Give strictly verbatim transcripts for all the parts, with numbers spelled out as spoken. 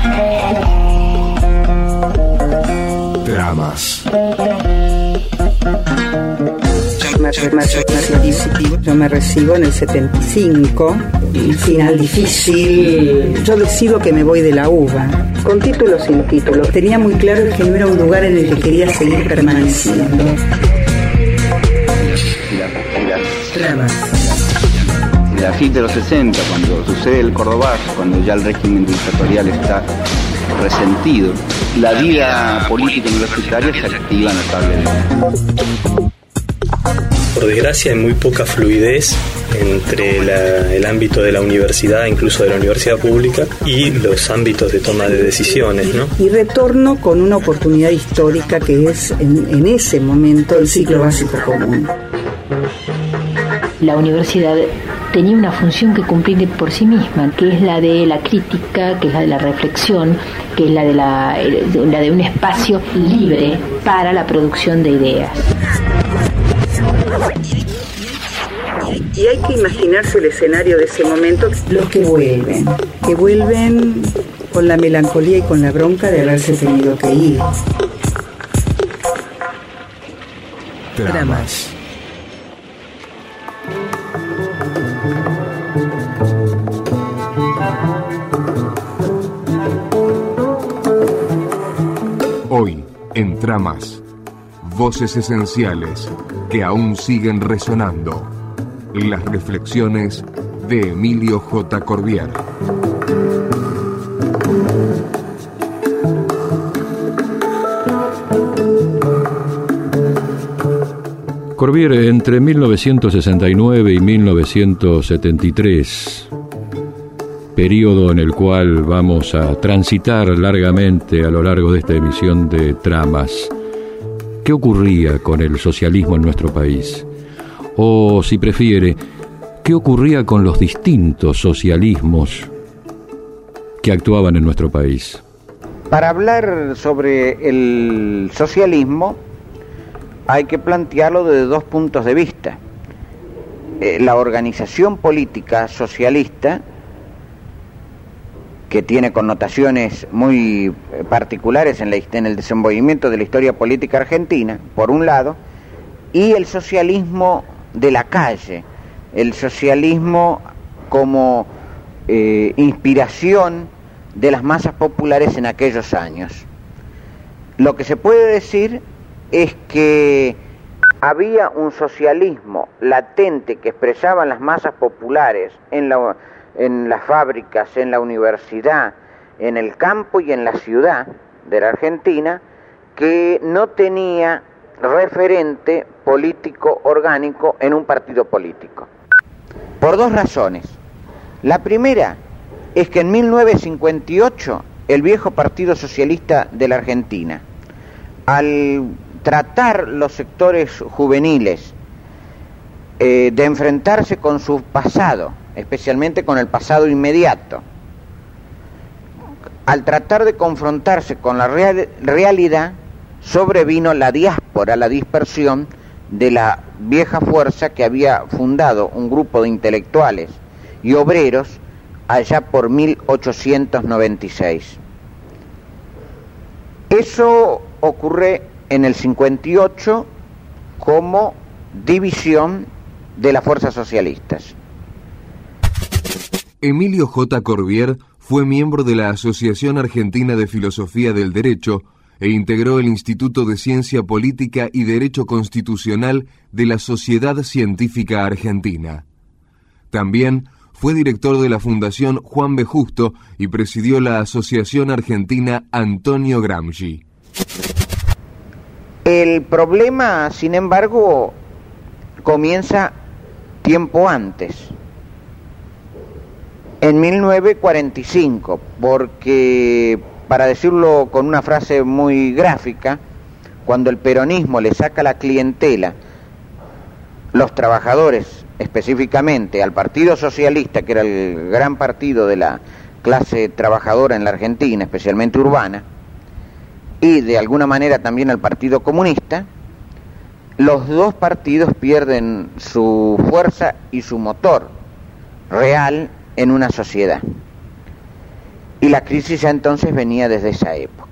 Tramas. Yo me recibo en el setenta y cinco, un final difícil. Yo decido que me voy de la U B A, con título o sin título. Tenía muy claro que no era un lugar en el que quería seguir permaneciendo. Tramas. A fin de los sesenta, cuando sucede el Cordobazo, cuando ya el régimen dictatorial está resentido, la vida política universitaria se activa notablemente. Por desgracia hay muy poca fluidez entre la, el ámbito de la universidad, incluso de la universidad pública, y los ámbitos de toma de decisiones, ¿no? Y retorno con una oportunidad histórica que es en, en ese momento el ciclo básico común. La universidad tenía una función que cumplir por sí misma, que es la de la crítica, que es la de la reflexión, que es la de, la, la de un espacio libre para la producción de ideas. Y hay que imaginarse el escenario de ese momento, los que vuelven, que vuelven con la melancolía y con la bronca de haberse tenido que ir. Tramas. Hoy, en Tramas, voces esenciales que aún siguen resonando. Las reflexiones de Emilio J. Corbier. Corbier, entre mil novecientos sesenta y nueve y mil novecientos setenta y tres, periodo en el cual vamos a transitar largamente a lo largo de esta emisión de Tramas, ¿qué ocurría con el socialismo en nuestro país? O, si prefiere, ¿qué ocurría con los distintos socialismos que actuaban en nuestro país? Para hablar sobre el socialismo hay que plantearlo desde dos puntos de vista. Eh, la organización política socialista, que tiene connotaciones muy particulares en, la, en el desenvolvimiento de la historia política argentina, por un lado, y el socialismo de la calle, el socialismo como eh, inspiración de las masas populares en aquellos años. Lo que se puede decir es que había un socialismo latente que expresaban las masas populares en, la, en las fábricas, en la universidad, en el campo y en la ciudad de la Argentina, que no tenía referente político orgánico en un partido político. Por dos razones. La primera es que en mil novecientos cincuenta y ocho el viejo Partido Socialista de la Argentina, al tratar los sectores juveniles eh, de enfrentarse con su pasado, especialmente con el pasado inmediato, al tratar de confrontarse con la real, realidad, sobrevino la diáspora, la dispersión de la vieja fuerza que había fundado un grupo de intelectuales y obreros allá por mil ochocientos noventa y seis. Eso ocurre en el cincuenta y ocho como división de las fuerzas socialistas. Emilio J. Corbier fue miembro de la Asociación Argentina de Filosofía del Derecho e integró el Instituto de Ciencia Política y Derecho Constitucional de la Sociedad Científica Argentina. También fue director de la Fundación Juan B. Justo y presidió la Asociación Argentina Antonio Gramsci. El problema, sin embargo, comienza tiempo antes, en mil novecientos cuarenta y cinco, porque, para decirlo con una frase muy gráfica, cuando el peronismo le saca la clientela, los trabajadores específicamente, al Partido Socialista, que era el gran partido de la clase trabajadora en la Argentina, especialmente urbana, y de alguna manera también al Partido Comunista, los dos partidos pierden su fuerza y su motor real en una sociedad. y la crisis ya entonces venía desde esa época.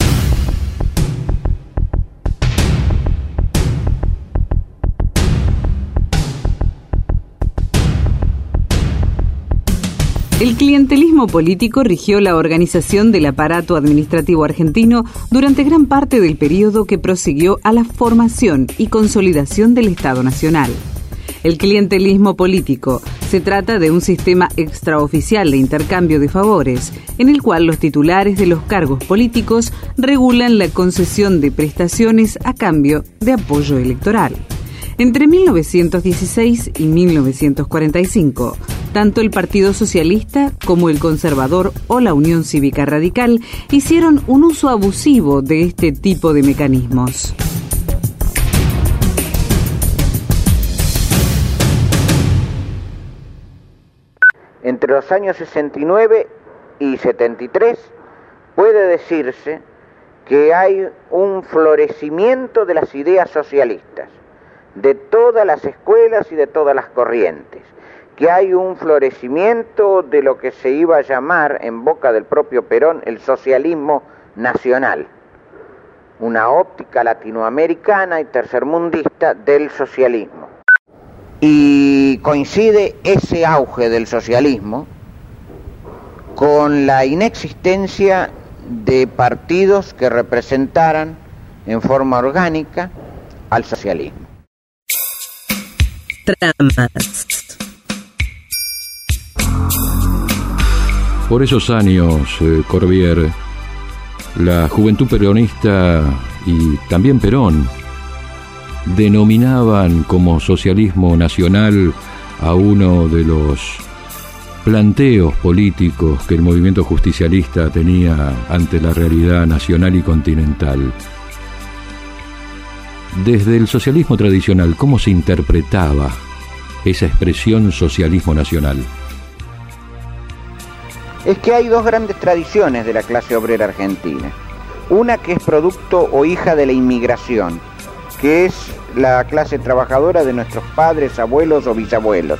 El clientelismo político rigió la organización del aparato administrativo argentino durante gran parte del periodo que prosiguió a la formación y consolidación del Estado Nacional. El clientelismo político se trata de un sistema extraoficial de intercambio de favores, en el cual los titulares de los cargos políticos regulan la concesión de prestaciones a cambio de apoyo electoral. Entre mil novecientos dieciséis y mil novecientos cuarenta y cinco, tanto el Partido Socialista como el Conservador o la Unión Cívica Radical hicieron un uso abusivo de este tipo de mecanismos. Entre los años sesenta y nueve y setenta y tres puede decirse que hay un florecimiento de las ideas socialistas, de todas las escuelas y de todas las corrientes, que hay un florecimiento de lo que se iba a llamar, en boca del propio Perón, el socialismo nacional, una óptica latinoamericana y tercermundista del socialismo. Y coincide ese auge del socialismo con la inexistencia de partidos que representaran en forma orgánica al socialismo. Tramas. Por esos años, eh, Corbier, la juventud peronista y también Perón denominaban como socialismo nacional a uno de los planteos políticos que el movimiento justicialista tenía ante la realidad nacional y continental. Desde el socialismo tradicional, ¿cómo se interpretaba esa expresión socialismo nacional? Es que hay dos grandes tradiciones de la clase obrera argentina. Una que es producto o hija de la inmigración, que es la clase trabajadora de nuestros padres, abuelos o bisabuelos,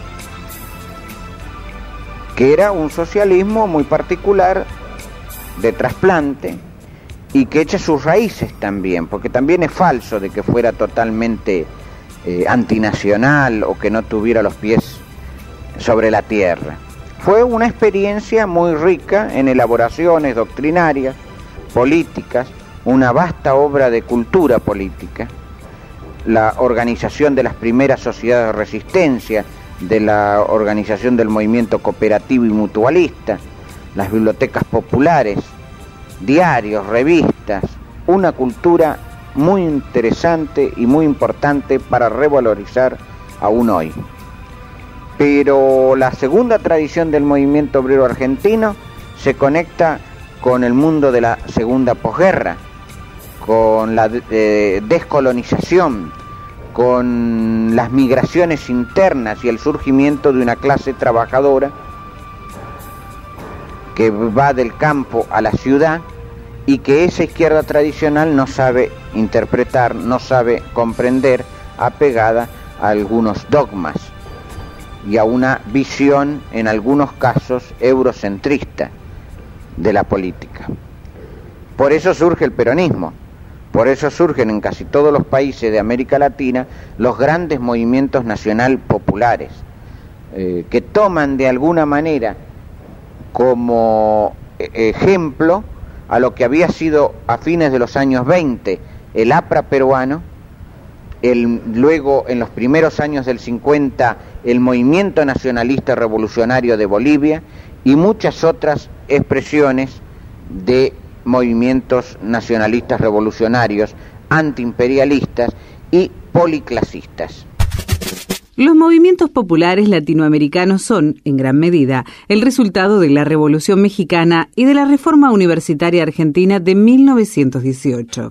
que era un socialismo muy particular, de trasplante, y que echa sus raíces también, porque también es falso de que fuera totalmente eh, antinacional o que no tuviera los pies sobre la tierra. Fue una experiencia muy rica en elaboraciones doctrinarias, políticas, una vasta obra de cultura política, la organización de las primeras sociedades de resistencia, de la organización del movimiento cooperativo y mutualista, las bibliotecas populares, diarios, revistas, una cultura muy interesante y muy importante para revalorizar aún hoy. Pero la segunda tradición del movimiento obrero argentino se conecta con el mundo de la segunda posguerra, con la eh, descolonización, con las migraciones internas y el surgimiento de una clase trabajadora que va del campo a la ciudad y que esa izquierda tradicional no sabe interpretar, no sabe comprender, apegada a algunos dogmas y a una visión, en algunos casos, eurocentrista de la política. Por eso surge el peronismo, por eso surgen en casi todos los países de América Latina los grandes movimientos nacional populares, eh, que toman de alguna manera como ejemplo a lo que había sido a fines de los años veinte el APRA peruano, el, luego en los primeros años del cincuenta el Movimiento Nacionalista Revolucionario de Bolivia y muchas otras expresiones de movimientos nacionalistas revolucionarios, antiimperialistas y policlasistas. Los movimientos populares latinoamericanos son, en gran medida, el resultado de la Revolución Mexicana y de la Reforma Universitaria Argentina de mil novecientos dieciocho.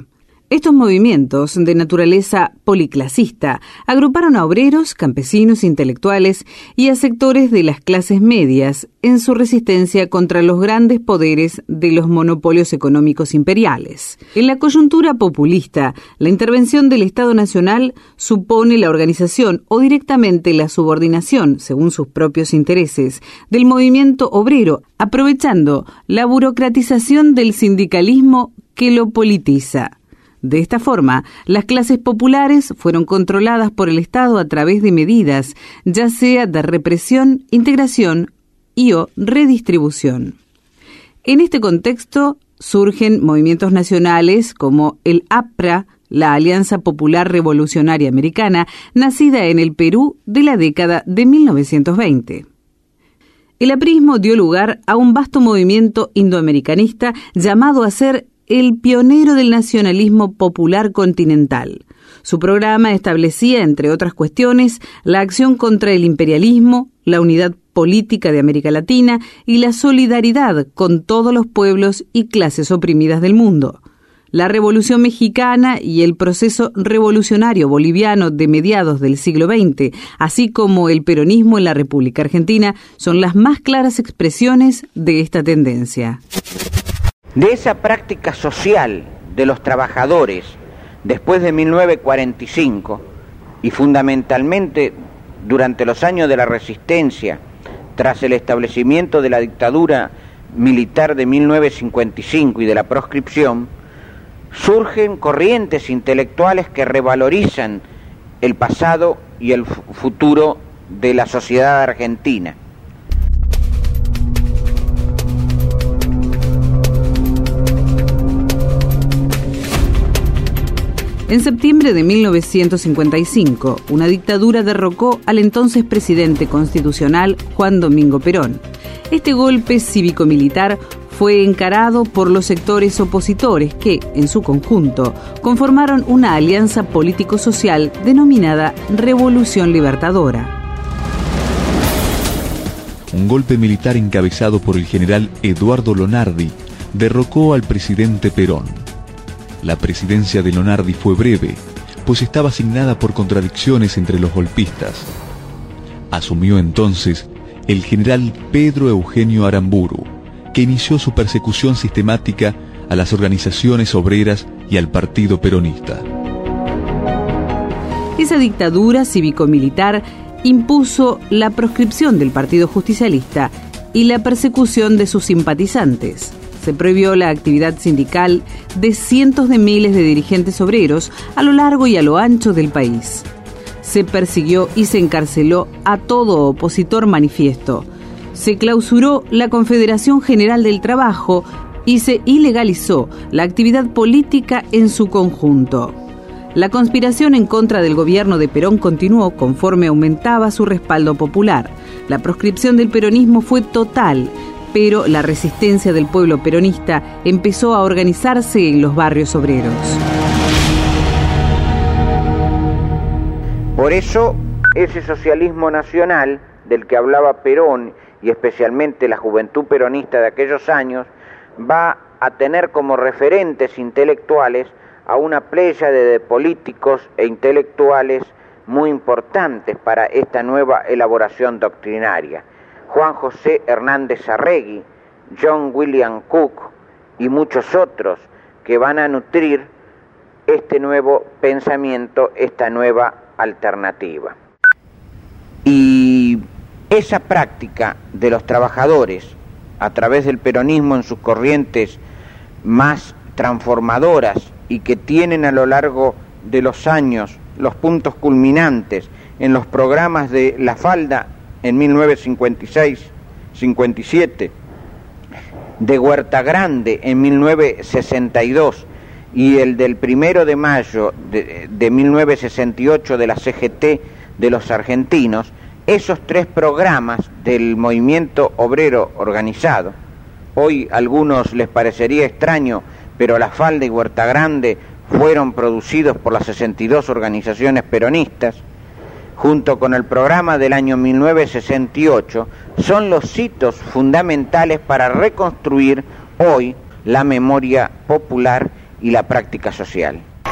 Estos movimientos, de naturaleza policlasista, agruparon a obreros, campesinos, intelectuales y a sectores de las clases medias en su resistencia contra los grandes poderes de los monopolios económicos imperiales. En la coyuntura populista, la intervención del Estado Nacional supone la organización o directamente la subordinación, según sus propios intereses, del movimiento obrero, aprovechando la burocratización del sindicalismo que lo politiza. De esta forma, las clases populares fueron controladas por el Estado a través de medidas, ya sea de represión, integración y o redistribución. En este contexto surgen movimientos nacionales como el A P R A, la Alianza Popular Revolucionaria Americana, nacida en el Perú de la década de mil novecientos veinte. El aprismo dio lugar a un vasto movimiento indoamericanista llamado a ser el pionero del nacionalismo popular continental. Su programa establecía, entre otras cuestiones, la acción contra el imperialismo, la unidad política de América Latina y la solidaridad con todos los pueblos y clases oprimidas del mundo. La Revolución Mexicana y el proceso revolucionario boliviano de mediados del siglo veinte, así como el peronismo en la República Argentina, son las más claras expresiones de esta tendencia. De esa práctica social de los trabajadores después de mil novecientos cuarenta y cinco y fundamentalmente durante los años de la resistencia tras el establecimiento de la dictadura militar de mil novecientos cincuenta y cinco y de la proscripción, surgen corrientes intelectuales que revalorizan el pasado y el futuro de la sociedad argentina. En septiembre de mil novecientos cincuenta y cinco, una dictadura derrocó al entonces presidente constitucional Juan Domingo Perón. Este golpe cívico-militar fue encarado por los sectores opositores que, en su conjunto, conformaron una alianza político-social denominada Revolución Libertadora. Un golpe militar encabezado por el general Eduardo Lonardi derrocó al presidente Perón. La presidencia de Lonardi fue breve, pues estaba asignada por contradicciones entre los golpistas. Asumió entonces el general Pedro Eugenio Aramburu, que inició su persecución sistemática a las organizaciones obreras y al partido peronista. Esa dictadura cívico-militar impuso la proscripción del Partido Justicialista y la persecución de sus simpatizantes. Se prohibió la actividad sindical de cientos de miles de dirigentes obreros a lo largo y a lo ancho del país. Se persiguió y se encarceló a todo opositor manifiesto. Se clausuró la Confederación General del Trabajo y se ilegalizó la actividad política en su conjunto. La conspiración en contra del gobierno de Perón continuó conforme aumentaba su respaldo popular. La proscripción del peronismo fue total, pero la resistencia del pueblo peronista empezó a organizarse en los barrios obreros. Por eso, ese socialismo nacional del que hablaba Perón, y especialmente la juventud peronista de aquellos años, va a tener como referentes intelectuales a una pléyade de políticos e intelectuales muy importantes para esta nueva elaboración doctrinaria. Juan José Hernández Arregui, John William Cook y muchos otros que van a nutrir este nuevo pensamiento, esta nueva alternativa. Y esa práctica de los trabajadores a través del peronismo en sus corrientes más transformadoras y que tienen a lo largo de los años los puntos culminantes en los programas de La Falda en mil novecientos cincuenta y seis cincuenta y siete, de Huerta Grande en mil novecientos sesenta y dos y el del primero de mayo de, de mil novecientos sesenta y ocho de la C G T de los argentinos, esos tres programas del movimiento obrero organizado, hoy a algunos les parecería extraño, pero La Falda y Huerta Grande fueron producidos por las sesenta y dos organizaciones peronistas, junto con el programa del año mil novecientos sesenta y ocho, son los hitos fundamentales para reconstruir hoy la memoria popular y la práctica social.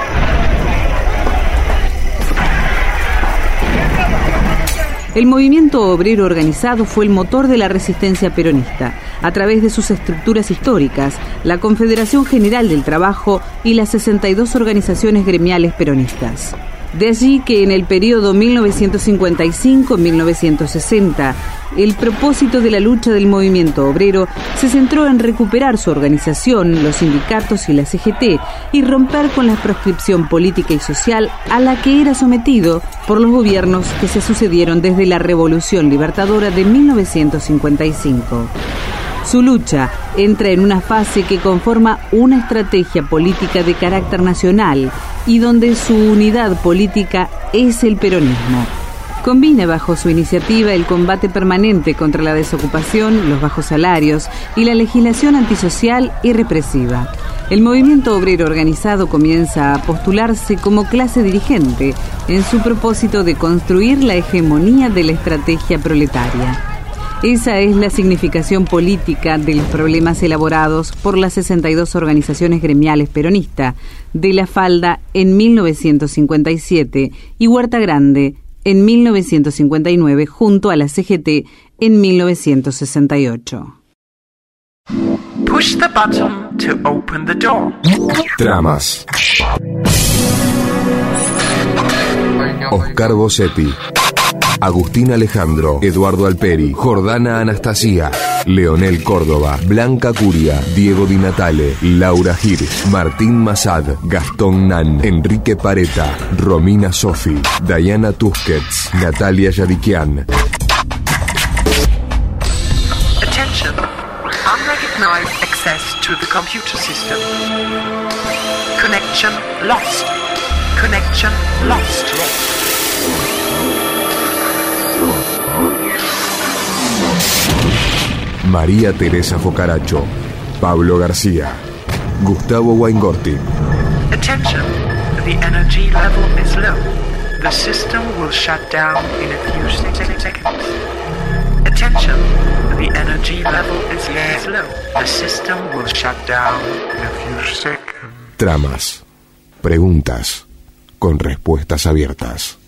El movimiento obrero organizado fue el motor de la resistencia peronista, a través de sus estructuras históricas, la Confederación General del Trabajo y las sesenta y dos organizaciones gremiales peronistas. De allí que en el periodo mil novecientos cincuenta y cinco a mil novecientos sesenta, el propósito de la lucha del movimiento obrero se centró en recuperar su organización, los sindicatos y la C G T, y romper con la proscripción política y social a la que era sometido por los gobiernos que se sucedieron desde la Revolución Libertadora de mil novecientos cincuenta y cinco. Su lucha entra en una fase que conforma una estrategia política de carácter nacional y donde su unidad política es el peronismo. Combina bajo su iniciativa el combate permanente contra la desocupación, los bajos salarios y la legislación antisocial y represiva. El movimiento obrero organizado comienza a postularse como clase dirigente en su propósito de construir la hegemonía de la estrategia proletaria. Esa es la significación política de los problemas elaborados por las sesenta y dos organizaciones gremiales peronistas de La Falda en mil novecientos cincuenta y siete y Huerta Grande en mil novecientos cincuenta y nueve junto a la C G T en mil novecientos sesenta y ocho. Push the button to open the door. Tramas. Oscar Bossetti, Agustín Alejandro, Eduardo Alperi, Jordana Anastasia, Leonel Córdoba, Blanca Curia, Diego Di Natale, Laura Hirsch, Martín Massad, Gastón Nan, Enrique Pareta, Romina Sofi, Diana Tusquets, Natalia Yadikian. Attention, unrecognized access to the computer system. Connection lost. Connection lost. María Teresa Focaracho, Pablo García, Gustavo Waingorti. Attention, the energy level is low. The system will shut down in a few seconds. Attention, the energy level is low. The system will shut down in a few seconds. Tramas. Preguntas con respuestas abiertas.